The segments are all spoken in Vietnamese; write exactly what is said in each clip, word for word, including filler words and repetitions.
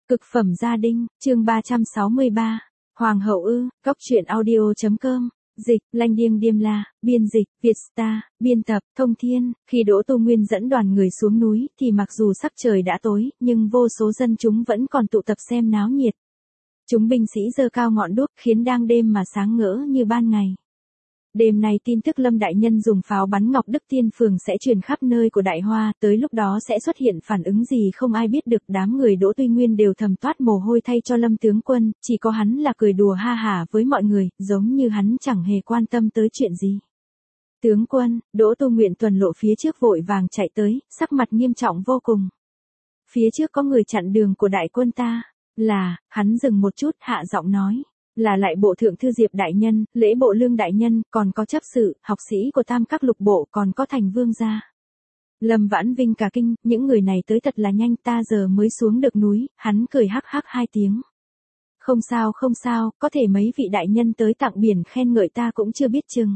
Cực phẩm gia đình, chương ba trăm sáu mươi ba. Hoàng hậu ư, góc truyện audio.com. Dịch, Lanh Điêng Điềm La, biên dịch, Vietstar, biên tập, Thông Thiên. Khi Đỗ Tu Nguyên dẫn đoàn người xuống núi, thì mặc dù sắc trời đã tối, nhưng vô số dân chúng vẫn còn tụ tập xem náo nhiệt. Chúng binh sĩ giơ cao ngọn đuốc, khiến đang đêm mà sáng ngỡ như ban ngày. Đêm nay tin tức Lâm đại nhân dùng pháo bắn Ngọc Đức Tiên Phường sẽ truyền khắp nơi của Đại Hoa, tới lúc đó sẽ xuất hiện phản ứng gì không ai biết được. Đám người Đỗ Tuy Nguyên đều thầm toát mồ hôi thay cho Lâm tướng quân, chỉ có hắn là cười đùa ha hả với mọi người, giống như hắn chẳng hề quan tâm tới chuyện gì. Tướng quân, Đỗ Tu Nguyện tuần lộ phía trước vội vàng chạy tới, sắc mặt nghiêm trọng vô cùng. Phía trước có người chặn đường của đại quân ta, là, hắn dừng một chút, hạ giọng nói. Là lại bộ thượng thư Diệp đại nhân, lễ bộ Lương đại nhân, còn có chấp sự, học sĩ của tam các lục bộ, còn có thành vương gia. Lâm Vãn Vinh cả kinh, những người này tới thật là nhanh, ta giờ mới xuống được núi. Hắn cười hắc hắc hai tiếng. Không sao không sao, có thể mấy vị đại nhân tới tặng biển khen ngợi ta cũng chưa biết chừng.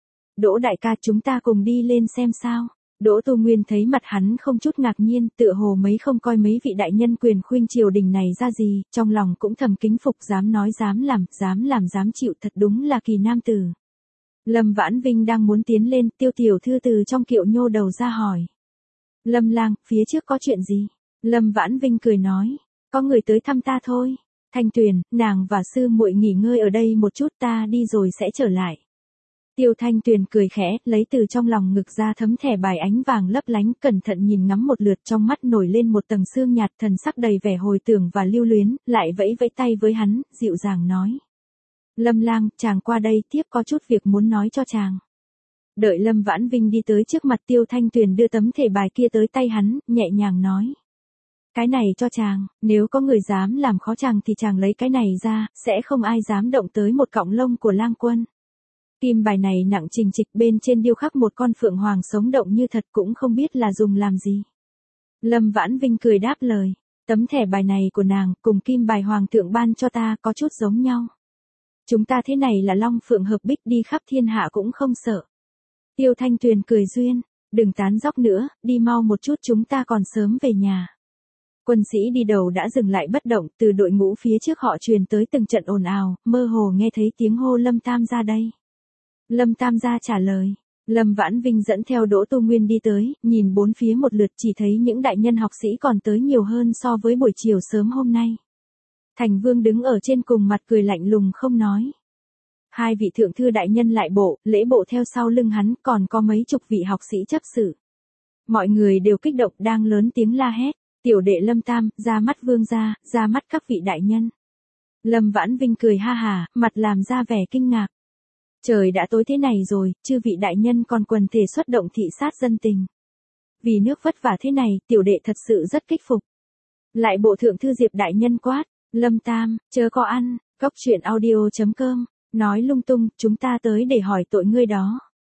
Đỗ đại ca, chúng ta cùng đi lên xem sao. Đỗ Tu Nguyên thấy mặt hắn không chút ngạc nhiên, tựa hồ mấy không coi mấy vị đại nhân quyền khuynh triều đình này ra gì, trong lòng cũng thầm kính phục, dám nói dám làm, dám làm dám chịu, thật đúng là kỳ nam tử. Lâm Vãn Vinh đang muốn tiến lên, Tiêu tiểu thư từ trong kiệu nhô đầu ra hỏi. Lâm lang, phía trước có chuyện gì? Lâm Vãn Vinh cười nói, có người tới thăm ta thôi. Thanh Tuyền, nàng và sư muội nghỉ ngơi ở đây một chút, ta đi rồi sẽ trở lại. Tiêu Thanh Tuyền cười khẽ, lấy từ trong lòng ngực ra thấm thẻ bài ánh vàng lấp lánh, cẩn thận nhìn ngắm một lượt, trong mắt nổi lên một tầng sương nhạt, thần sắc đầy vẻ hồi tưởng và lưu luyến, lại vẫy vẫy tay với hắn, dịu dàng nói. Lâm lang, chàng qua đây, tiếp có chút việc muốn nói cho chàng. Đợi Lâm Vãn Vinh đi tới trước mặt, Tiêu Thanh Tuyền đưa tấm thẻ bài kia tới tay hắn, nhẹ nhàng nói. Cái này cho chàng, nếu có người dám làm khó chàng thì chàng lấy cái này ra, sẽ không ai dám động tới một cọng lông của lang quân. Kim bài này nặng trình trịch, bên trên điêu khắc một con phượng hoàng sống động như thật, cũng không biết là dùng làm gì. Lâm Vãn Vinh cười đáp lời, tấm thẻ bài này của nàng, cùng kim bài hoàng thượng ban cho ta có chút giống nhau. Chúng ta thế này là long phượng hợp bích, đi khắp thiên hạ cũng không sợ. Tiêu Thanh Tuyền cười duyên, đừng tán dóc nữa, đi mau một chút, chúng ta còn sớm về nhà. Quân sĩ đi đầu đã dừng lại bất động, từ đội ngũ phía trước họ truyền tới từng trận ồn ào, mơ hồ nghe thấy tiếng hô Lâm Tam gia đây. Lâm Tam gia trả lời. Lâm Vãn Vinh dẫn theo Đỗ Tu Nguyên đi tới, nhìn bốn phía một lượt, chỉ thấy những đại nhân học sĩ còn tới nhiều hơn so với buổi chiều sớm hôm nay. Thành Vương đứng ở trên cùng, mặt cười lạnh lùng không nói. Hai vị thượng thư đại nhân lại bộ, lễ bộ theo sau lưng hắn, còn có mấy chục vị học sĩ chấp sự. Mọi người đều kích động, đang lớn tiếng la hét. Tiểu đệ Lâm Tam, ra mắt vương gia, ra mắt các vị đại nhân. Lâm Vãn Vinh cười ha hà, mặt làm ra vẻ kinh ngạc. Trời đã tối thế này rồi, chư vị đại nhân còn quần thể xuất động thị sát dân tình. Vì nước vất vả thế này, tiểu đệ thật sự rất kích phục. Lại bộ thượng thư Diệp đại nhân quát, Lâm Tam, chớ có ăn, góc truyện audio.com, nói lung tung, chúng ta tới để hỏi tội ngươi đó.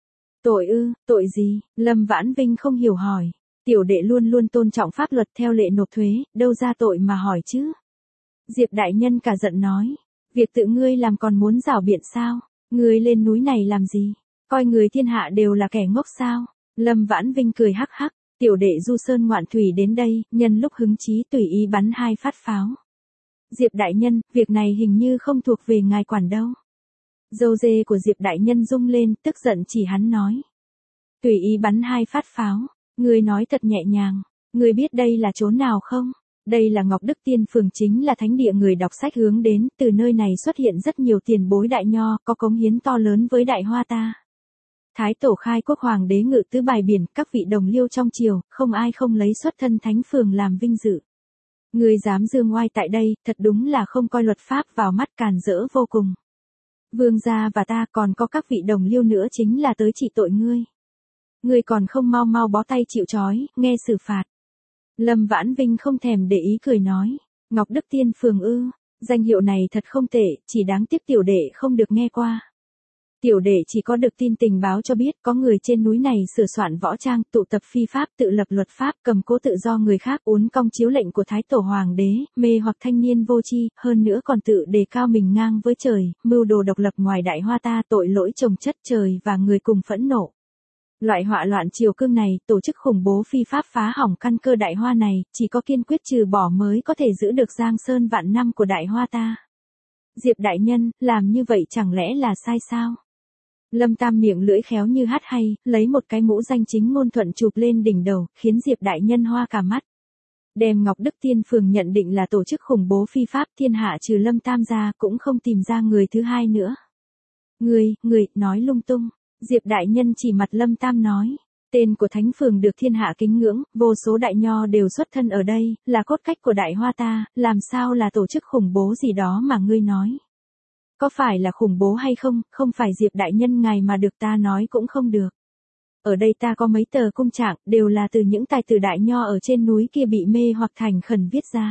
Tội ư, tội gì? Lâm Vãn Vinh không hiểu hỏi. Tiểu đệ luôn luôn tôn trọng pháp luật, theo lệ nộp thuế, đâu ra tội mà hỏi chứ. Diệp đại nhân cả giận nói, việc tự ngươi làm còn muốn rảo biện sao? Ngươi lên núi này làm gì? Coi người thiên hạ đều là kẻ ngốc sao? Lâm Vãn Vinh cười hắc hắc, tiểu đệ du sơn ngoạn thủy đến đây, nhân lúc hứng chí tùy ý bắn hai phát pháo. Diệp đại nhân, việc này hình như không thuộc về ngài quản đâu. Râu dê của Diệp đại nhân rung lên, tức giận chỉ hắn nói. Tùy ý bắn hai phát pháo, ngươi nói thật nhẹ nhàng, ngươi biết đây là chỗ nào không? Đây là Ngọc Đức Tiên Phường, chính là thánh địa người đọc sách hướng đến, từ nơi này xuất hiện rất nhiều tiền bối đại nho, có cống hiến to lớn với Đại Hoa ta. Thái tổ khai quốc hoàng đế ngự tứ bài biển, các vị đồng liêu trong triều, không ai không lấy xuất thân thánh phường làm vinh dự. Ngươi dám dương oai tại đây, thật đúng là không coi luật pháp vào mắt, càn rỡ vô cùng. Vương gia và ta, còn có các vị đồng liêu nữa, chính là tới trị tội ngươi. Ngươi còn không mau mau bó tay chịu trói, nghe xử phạt. Lâm Vãn Vinh không thèm để ý, cười nói, Ngọc Đức Tiên Phường ư, danh hiệu này thật không tệ, chỉ đáng tiếc tiểu đệ không được nghe qua. Tiểu đệ chỉ có được tin tình báo cho biết có người trên núi này sửa soạn võ trang, tụ tập phi pháp, tự lập luật pháp, cầm cố tự do người khác, uốn cong chiếu lệnh của Thái tổ hoàng đế, mê hoặc thanh niên vô tri, hơn nữa còn tự đề cao mình ngang với trời, mưu đồ độc lập ngoài Đại Hoa ta, tội lỗi chồng chất, trời và người cùng phẫn nộ. Loại họa loạn triều cương này, tổ chức khủng bố phi pháp phá hỏng căn cơ Đại Hoa này, chỉ có kiên quyết trừ bỏ mới có thể giữ được giang sơn vạn năm của Đại Hoa ta. Diệp đại nhân, làm như vậy chẳng lẽ là sai sao? Lâm Tam miệng lưỡi khéo như hát hay, lấy một cái mũ danh chính ngôn thuận chụp lên đỉnh đầu, khiến Diệp đại nhân hoa cả mắt. Đem Ngọc Đức Tiên Phường nhận định là tổ chức khủng bố phi pháp, thiên hạ trừ Lâm Tam ra cũng không tìm ra người thứ hai nữa. Người, người, nói lung tung. Diệp đại nhân chỉ mặt Lâm Tam nói. Tên của thánh phường được thiên hạ kính ngưỡng, vô số đại nho đều xuất thân ở đây, là cốt cách của Đại Hoa ta, làm sao là tổ chức khủng bố gì đó mà ngươi nói. Có phải là khủng bố hay không, không phải Diệp đại nhân ngài mà được ta nói cũng không được. Ở đây ta có mấy tờ cung trạng, đều là từ những tài tử đại nho ở trên núi kia bị mê hoặc thành khẩn viết ra.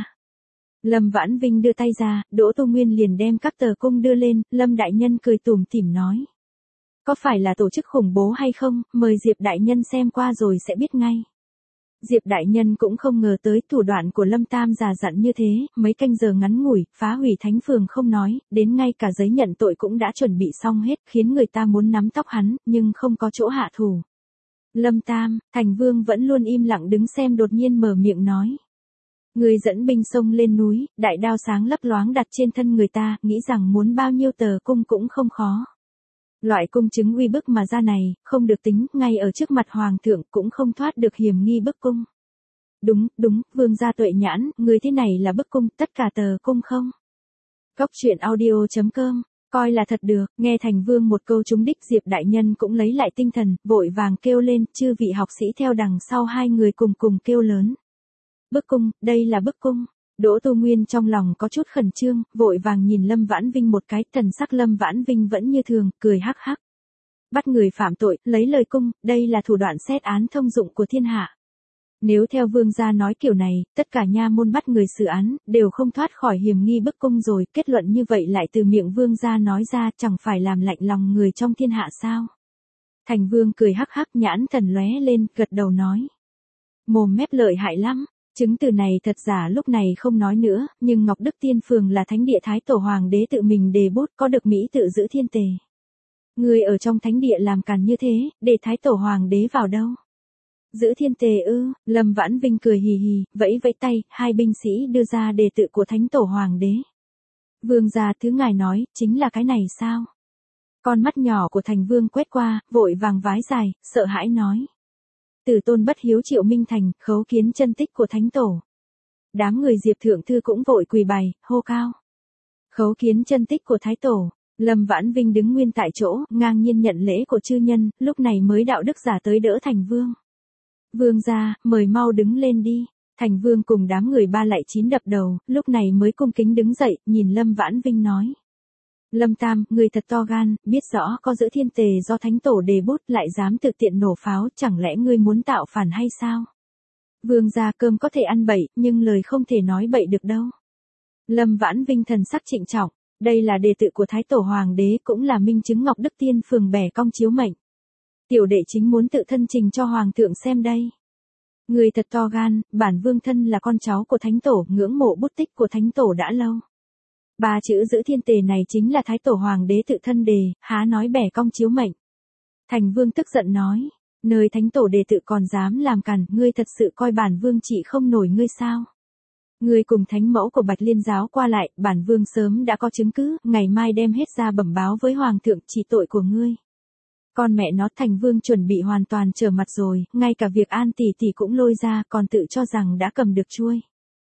Lâm Vãn Vinh đưa tay ra, Đỗ Tu Nguyên liền đem các tờ cung đưa lên, Lâm đại nhân cười tủm tỉm nói. Có phải là tổ chức khủng bố hay không, mời Diệp đại nhân xem qua rồi sẽ biết ngay. Diệp đại nhân cũng không ngờ tới thủ đoạn của Lâm Tam già dặn như thế, mấy canh giờ ngắn ngủi, phá hủy thánh phường không nói, đến ngay cả giấy nhận tội cũng đã chuẩn bị xong hết, khiến người ta muốn nắm tóc hắn, nhưng không có chỗ hạ thủ. Lâm Tam, Thành Vương vẫn luôn im lặng đứng xem đột nhiên mở miệng nói. Người dẫn binh sông lên núi, đại đao sáng lấp loáng đặt trên thân người ta, nghĩ rằng muốn bao nhiêu tờ cung cũng không khó. Loại cung chứng uy bức mà ra này, không được tính, ngay ở trước mặt hoàng thượng cũng không thoát được hiểm nghi bức cung. Đúng, đúng, vương gia tuệ nhãn, người thế này là bức cung, tất cả tờ cung không? Cốc truyện audio chấm com, coi là thật được, nghe Thành Vương một câu trúng đích, Diệp đại nhân cũng lấy lại tinh thần, vội vàng kêu lên, chư vị học sĩ theo đằng sau hai người cùng cùng kêu lớn. Bức cung, đây là bức cung. Đỗ Tu Nguyên trong lòng có chút khẩn trương, vội vàng nhìn Lâm Vãn Vinh một cái, thần sắc Lâm Vãn Vinh vẫn như thường, cười hắc hắc. Bắt người phạm tội, lấy lời cung, đây là thủ đoạn xét án thông dụng của thiên hạ. Nếu theo vương gia nói kiểu này, tất cả nha môn bắt người xử án, đều không thoát khỏi hiểm nghi bức cung rồi, kết luận như vậy lại từ miệng vương gia nói ra, chẳng phải làm lạnh lòng người trong thiên hạ sao? Thành Vương cười hắc hắc, nhãn thần lóe lên, gật đầu nói. Mồm mép lợi hại lắm. Chứng từ này thật giả lúc này không nói nữa, nhưng Ngọc Đức Tiên Phường là thánh địa Thái Tổ Hoàng đế tự mình đề bút, có được Mỹ tự giữ thiên tề. Người ở trong thánh địa làm càn như thế, để Thái Tổ Hoàng đế vào đâu? Giữ thiên tề ư? Lâm Vãn Vinh cười hì hì, vẫy vẫy tay, hai binh sĩ đưa ra đề tự của Thánh Tổ Hoàng đế. Vương gia thứ ngài nói, chính là cái này sao? Con mắt nhỏ của Thành Vương quét qua, vội vàng vái dài, sợ hãi nói. Tử tôn bất hiếu Triệu Minh Thành, khấu kiến chân tích của Thánh Tổ. Đám người Diệp Thượng Thư cũng vội quỳ bày, hô cao. Khấu kiến chân tích của Thái Tổ. Lâm Vãn Vinh đứng nguyên tại chỗ, ngang nhiên nhận lễ của chư nhân, lúc này mới đạo đức giả tới đỡ Thành Vương. Vương gia, mời mau đứng lên đi. Thành Vương cùng đám người ba lạy chín đập đầu, lúc này mới cung kính đứng dậy, nhìn Lâm Vãn Vinh nói. Lâm Tam, người thật to gan, biết rõ có giữ thiên tề do Thánh Tổ đề bút lại dám tự tiện nổ pháo, chẳng lẽ ngươi muốn tạo phản hay sao? Vương gia, cơm có thể ăn bậy, nhưng lời không thể nói bậy được đâu. Lâm Vãn Vinh thần sắc trịnh trọng, đây là đề tự của Thái Tổ Hoàng đế, cũng là minh chứng Ngọc Đức Tiên Phường bẻ cong chiếu mệnh. Tiểu đệ chính muốn tự thân trình cho Hoàng thượng xem đây. Người thật to gan, bản vương thân là con cháu của Thánh Tổ, ngưỡng mộ bút tích của Thánh Tổ đã lâu. Ba chữ giữ thiên tề này chính là Thái Tổ Hoàng đế tự thân đề, há nói bẻ cong chiếu mệnh. Thành Vương tức giận nói, nơi Thánh Tổ đề tự còn dám làm càn, ngươi thật sự coi bản vương trị không nổi ngươi sao? Ngươi cùng thánh mẫu của Bạch Liên giáo qua lại, bản vương sớm đã có chứng cứ, ngày mai đem hết ra bẩm báo với Hoàng thượng trị tội của ngươi. Con mẹ nó, Thành Vương chuẩn bị hoàn toàn trở mặt rồi, ngay cả việc An tỷ tỷ cũng lôi ra, còn tự cho rằng đã cầm được chuôi.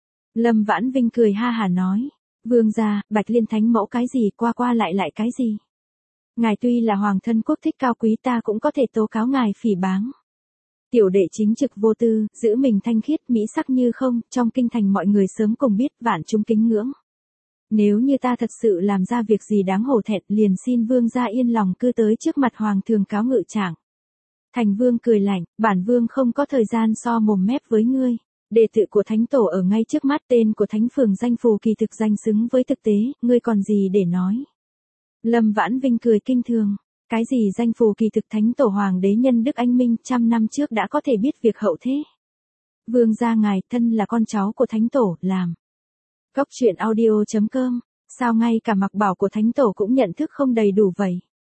Lâm Vãn Vinh cười ha hà nói, vương gia, Bạch Liên thánh mẫu cái gì, qua qua lại lại cái gì. Ngài tuy là hoàng thân quốc thích cao quý, ta cũng có thể tố cáo ngài phỉ báng. Tiểu đệ chính trực vô tư, giữ mình thanh khiết, mỹ sắc như không, trong kinh thành mọi người sớm cùng biết, vạn chúng kính ngưỡng. Nếu như ta thật sự làm ra việc gì đáng hổ thẹn, liền xin vương gia yên lòng cư tới trước mặt hoàng thường cáo ngự trạng. Thành Vương cười lạnh, bản vương không có thời gian so mồm mép với ngươi. Đề tự của Thánh Tổ ở ngay trước mắt, tên của Thánh Phường danh phù kỳ thực danh xứng với thực tế, ngươi còn gì để nói. Lâm Vãn Vinh cười kinh thường, cái gì danh phù kỳ thực, Thánh Tổ Hoàng đế nhân đức anh minh trăm năm trước đã có thể biết việc hậu thế. Vương gia ngài thân là con cháu của Thánh Tổ, làm. Cốc truyện audio chấm com, sao ngay cả mặc bảo của Thánh Tổ cũng nhận thức không đầy đủ vậy?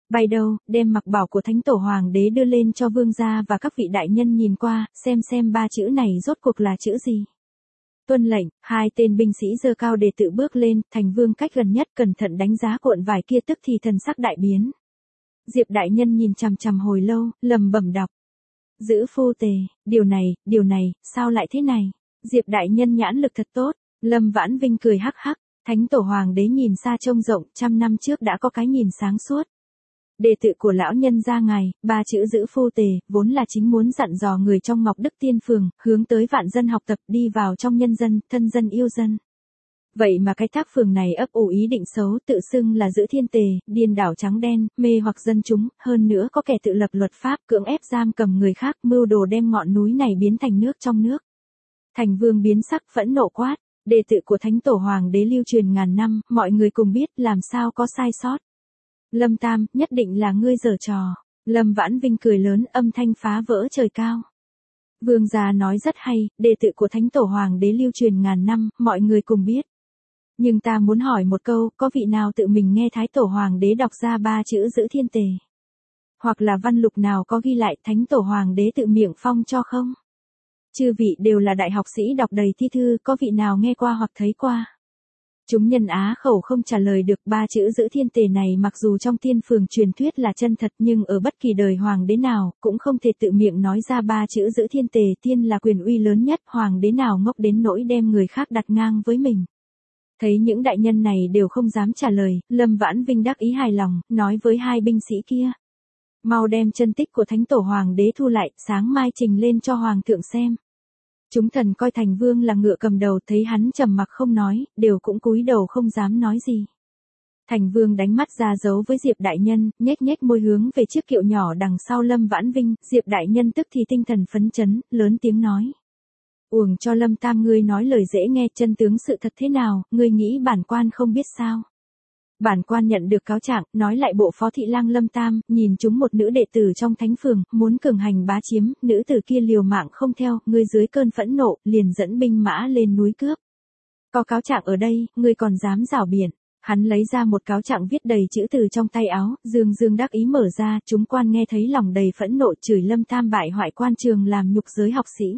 Bay đâu, đem mặc bảo của thánh tổ hoàng đế đưa lên cho vương gia và các vị đại nhân nhìn qua, xem xem ba chữ này rốt cuộc là chữ gì. Tuân lệnh, hai tên binh sĩ giơ cao để tự bước lên, thành vương cách gần nhất cẩn thận đánh giá cuộn vải kia tức thì thần sắc đại biến. Diệp đại nhân nhìn chằm chằm hồi lâu, lầm bẩm đọc. Giữ phu tề, điều này, điều này, sao lại thế này? Diệp đại nhân nhãn lực thật tốt, Lâm Vãn Vinh cười hắc hắc, thánh tổ hoàng đế nhìn xa trông rộng, trăm năm trước đã có cái nhìn sáng suốt. Đệ tử của lão nhân gia ngài, ba chữ giữ phu tề, vốn là chính muốn dặn dò người trong Ngọc Đức Tiên Phường, hướng tới vạn dân học tập đi vào trong nhân dân, thân dân yêu dân. Vậy mà cái thác phường này ấp ủ ý định xấu, tự xưng là giữ thiên tề, điên đảo trắng đen, mê hoặc dân chúng, hơn nữa có kẻ tự lập luật pháp, cưỡng ép giam cầm người khác, mưu đồ đem ngọn núi này biến thành nước trong nước. Thành vương biến sắc phẫn nộ quát, đệ tử của thánh tổ hoàng đế lưu truyền ngàn năm, mọi người cùng biết làm sao có sai sót. Lâm Tam, nhất định là ngươi giở trò. Lâm Vãn Vinh cười lớn, âm thanh phá vỡ trời cao. Vương gia nói rất hay, đệ tử của thánh tổ hoàng đế lưu truyền ngàn năm, mọi người cùng biết. Nhưng ta muốn hỏi một câu, có vị nào tự mình nghe thái tổ hoàng đế đọc ra ba chữ giữ thiên tề? Hoặc là văn lục nào có ghi lại thánh tổ hoàng đế tự miệng phong cho không? Chư vị đều là đại học sĩ đọc đầy thi thư, có vị nào nghe qua hoặc thấy qua? Chúng nhân á khẩu không trả lời được. Ba chữ giữ thiên tề này mặc dù trong tiên phường truyền thuyết là chân thật, nhưng ở bất kỳ đời hoàng đế nào, cũng không thể tự miệng nói ra ba chữ giữ thiên tề. Tiên là quyền uy lớn nhất, hoàng đế nào ngốc đến nỗi đem người khác đặt ngang với mình. Thấy những đại nhân này đều không dám trả lời, Lâm Vãn Vinh đắc ý hài lòng, nói với hai binh sĩ kia. Mau đem chân tích của thánh tổ hoàng đế thu lại, sáng mai trình lên cho hoàng thượng xem. Chúng thần coi thành vương là ngựa cầm đầu, thấy hắn trầm mặc không nói, đều cũng cúi đầu không dám nói gì. Thành vương đánh mắt ra dấu với Diệp đại nhân, nhếch nhếch môi hướng về chiếc kiệu nhỏ đằng sau Lâm Vãn Vinh. Diệp đại nhân tức thì tinh thần phấn chấn, lớn tiếng nói. Uổng cho Lâm Tam ngươi nói lời dễ nghe, chân tướng sự thật thế nào, ngươi nghĩ bản quan không biết sao? Bản quan nhận được cáo trạng, nói lại bộ phó thị lang Lâm Tam, nhìn chúng một nữ đệ tử trong thánh phường, muốn cường hành bá chiếm, nữ tử kia liều mạng không theo, ngươi dưới cơn phẫn nộ, liền dẫn binh mã lên núi cướp. Có cáo trạng ở đây, ngươi còn dám rảo biện. Hắn lấy ra một cáo trạng viết đầy chữ từ trong tay áo, dương dương đắc ý mở ra, chúng quan nghe thấy lòng đầy phẫn nộ chửi Lâm Tam bại hoại quan trường làm nhục giới học sĩ.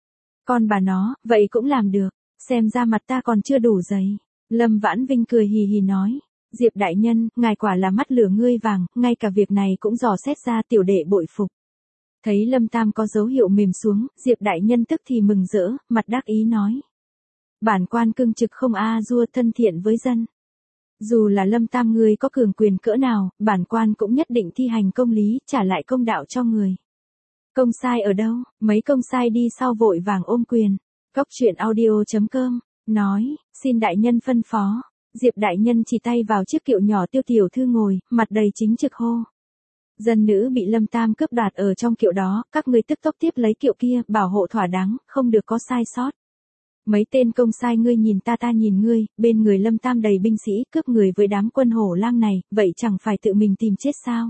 Con bà nó, vậy cũng làm được, xem ra mặt ta còn chưa đủ dày. Lâm Vãn Vinh cười hì hì nói. Diệp đại nhân, ngài quả là mắt lửa ngươi vàng, ngay cả việc này cũng dò xét ra, tiểu đệ bội phục. Thấy Lâm Tam có dấu hiệu mềm xuống, Diệp đại nhân tức thì mừng rỡ, mặt đắc ý nói. Bản quan cương trực không a dua, thân thiện với dân. Dù là Lâm Tam ngươi có cường quyền cỡ nào, bản quan cũng nhất định thi hành công lý, trả lại công đạo cho người. Công sai ở đâu? Mấy công sai đi sau vội vàng ôm quyền. Góc truyện audio chấm com, nói, xin đại nhân phân phó. Diệp đại nhân chỉ tay vào chiếc kiệu nhỏ Tiêu tiểu thư ngồi, mặt đầy chính trực hô. Dân nữ bị Lâm Tam cướp đoạt ở trong kiệu đó, các ngươi tức tốc tiếp lấy kiệu kia, bảo hộ thỏa đáng, không được có sai sót. Mấy tên công sai ngươi nhìn ta ta nhìn ngươi, bên người Lâm Tam đầy binh sĩ cướp người với đám quân hổ lang này, vậy chẳng phải tự mình tìm chết sao?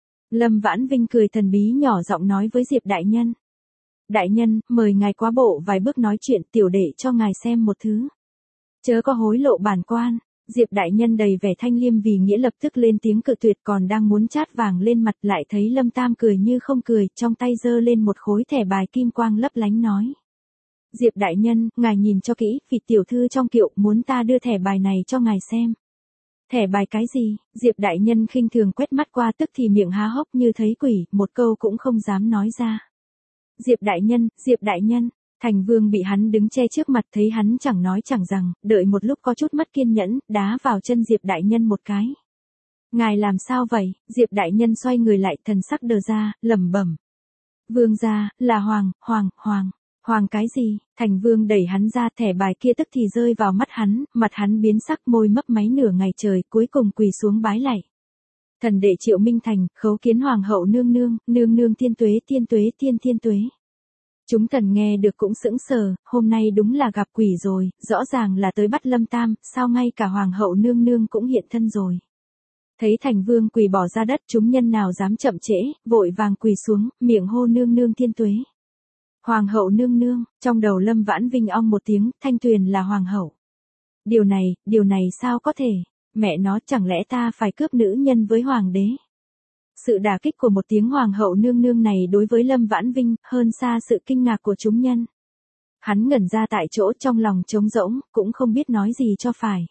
Lâm Vãn Vinh cười thần bí nhỏ giọng nói với Diệp đại nhân. Đại nhân, mời ngài qua bộ vài bước nói chuyện, tiểu đệ cho ngài xem một thứ. Chớ có hối lộ bản quan. Diệp đại nhân đầy vẻ thanh liêm vì nghĩa lập tức lên tiếng cự tuyệt, còn đang muốn chát vàng lên mặt lại thấy Lâm Tam cười như không cười, trong tay giơ lên một khối thẻ bài kim quang lấp lánh nói. Diệp đại nhân, ngài nhìn cho kỹ, vị tiểu thư trong kiệu muốn ta đưa thẻ bài này cho ngài xem. Thẻ bài cái gì? Diệp đại nhân khinh thường quét mắt qua tức thì miệng há hốc như thấy quỷ, một câu cũng không dám nói ra. Diệp đại nhân, Diệp đại nhân. Thành vương bị hắn đứng che trước mặt, thấy hắn chẳng nói chẳng rằng, đợi một lúc có chút mất kiên nhẫn, đá vào chân Diệp đại nhân một cái. Ngài làm sao vậy? Diệp đại nhân xoay người lại, thần sắc đờ ra, lẩm bẩm. Vương gia, là hoàng, hoàng, hoàng, hoàng cái gì? Thành vương đẩy hắn ra, thẻ bài kia tức thì rơi vào mắt hắn, mặt hắn biến sắc, môi mấp máy nửa ngày trời, cuối cùng quỳ xuống bái lạy. Thần đệ Triệu Minh Thành, khấu kiến hoàng hậu nương nương, nương nương tiên tuế, tiên tuế, tiên tiên tuế. Chúng thần nghe được cũng sững sờ, hôm nay đúng là gặp quỷ rồi, rõ ràng là tới bắt Lâm Tam, sao ngay cả hoàng hậu nương nương cũng hiện thân rồi. Thấy thành vương quỳ bỏ ra đất, chúng nhân nào dám chậm trễ, vội vàng quỳ xuống, miệng hô nương nương thiên tuế. Hoàng hậu nương nương, trong đầu Lâm Vãn Vinh ong một tiếng, Thanh Tuyền là hoàng hậu. Điều này, điều này sao có thể, mẹ nó chẳng lẽ ta phải cướp nữ nhân với hoàng đế. Sự đả kích của một tiếng hoàng hậu nương nương này đối với Lâm Vãn Vinh hơn xa sự kinh ngạc của chúng nhân. Hắn ngẩn ra tại chỗ trong lòng trống rỗng, cũng không biết nói gì cho phải.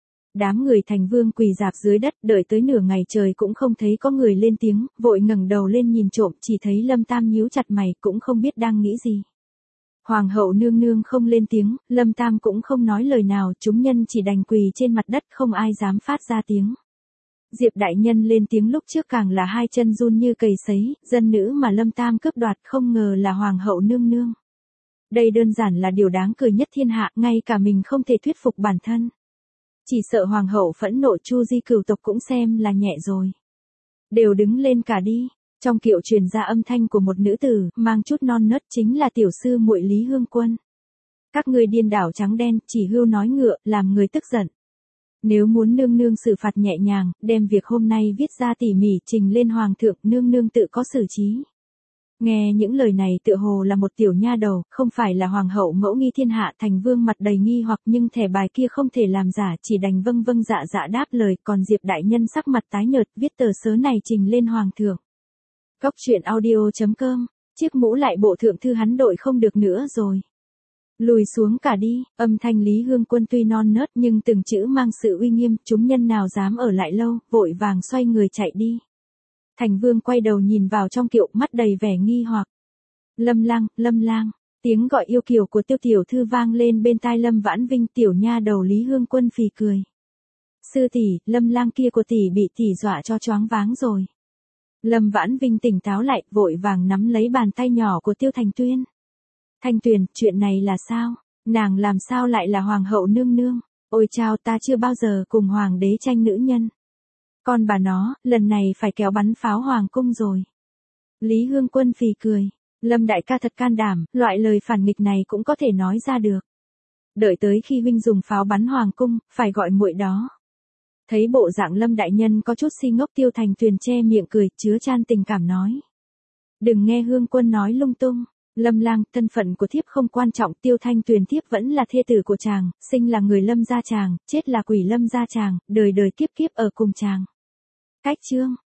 Đám người thành vương quỳ rạp dưới đất đợi tới nửa ngày trời cũng không thấy có người lên tiếng, vội ngẩng đầu lên nhìn trộm chỉ thấy Lâm Tam nhíu chặt mày cũng không biết đang nghĩ gì. Hoàng hậu nương nương không lên tiếng, Lâm Tam cũng không nói lời nào, chúng nhân chỉ đành quỳ trên mặt đất không ai dám phát ra tiếng. Diệp đại nhân lên tiếng lúc trước càng là hai chân run như cầy sấy, dân nữ mà Lâm Tam cướp đoạt không ngờ là hoàng hậu nương nương. Đây đơn giản là điều đáng cười nhất thiên hạ, ngay cả mình không thể thuyết phục bản thân. Chỉ sợ hoàng hậu phẫn nộ Chu Di cửu tộc cũng xem là nhẹ rồi. Đều đứng lên cả đi. Trong kiệu truyền ra âm thanh của một nữ tử, mang chút non nớt chính là tiểu sư muội Lý Hương Quân. Các ngươi điên đảo trắng đen, chỉ hưu nói ngựa, làm người tức giận. Nếu muốn nương nương xử phạt nhẹ nhàng, đem việc hôm nay viết ra tỉ mỉ trình lên hoàng thượng, nương nương tự có xử trí. Nghe những lời này tựa hồ là một tiểu nha đầu, không phải là hoàng hậu mẫu nghi thiên hạ. Thành vương mặt đầy nghi hoặc nhưng thẻ bài kia không thể làm giả, chỉ đành vâng vâng dạ dạ đáp lời, còn Diệp đại nhân sắc mặt tái nhợt viết tờ sớ này trình lên hoàng thượng. Cốc truyện audio chấm com, chiếc mũ lại bộ thượng thư hắn đội không được nữa rồi. Lùi xuống cả đi, âm thanh Lý Hương Quân tuy non nớt nhưng từng chữ mang sự uy nghiêm, chúng nhân nào dám ở lại lâu, vội vàng xoay người chạy đi. Thành vương quay đầu nhìn vào trong kiệu, mắt đầy vẻ nghi hoặc. Lâm lang, Lâm lang, tiếng gọi yêu kiều của tiêu tiểu thư vang lên bên tai Lâm Vãn Vinh. Tiểu nha đầu Lý Hương Quân phì cười. Sư tỷ, Lâm lang kia của tỷ bị tỷ dọa cho choáng váng rồi. Lâm Vãn Vinh tỉnh táo lại, vội vàng nắm lấy bàn tay nhỏ của Tiêu Thành Tuyên. Thanh Tuyền, chuyện này là sao? Nàng làm sao lại là hoàng hậu nương nương? Ôi chao, ta chưa bao giờ cùng hoàng đế tranh nữ nhân. Con bà nó, lần này phải kéo bắn pháo hoàng cung rồi. Lý Hương Quân phì cười. Lâm đại ca thật can đảm, loại lời phản nghịch này cũng có thể nói ra được. Đợi tới khi huynh dùng pháo bắn hoàng cung, phải gọi muội đó. Thấy bộ dạng Lâm đại nhân có chút si ngốc, Tiêu Thành Tuyền che miệng cười, chứa chan tình cảm nói. Đừng nghe Hương Quân nói lung tung. Lâm lang, thân phận của thiếp không quan trọng, Tiêu Thanh Tuyền thiếp vẫn là thê tử của chàng, sinh là người Lâm gia chàng, chết là quỷ Lâm gia chàng, đời đời kiếp kiếp ở cùng chàng. Cách chương.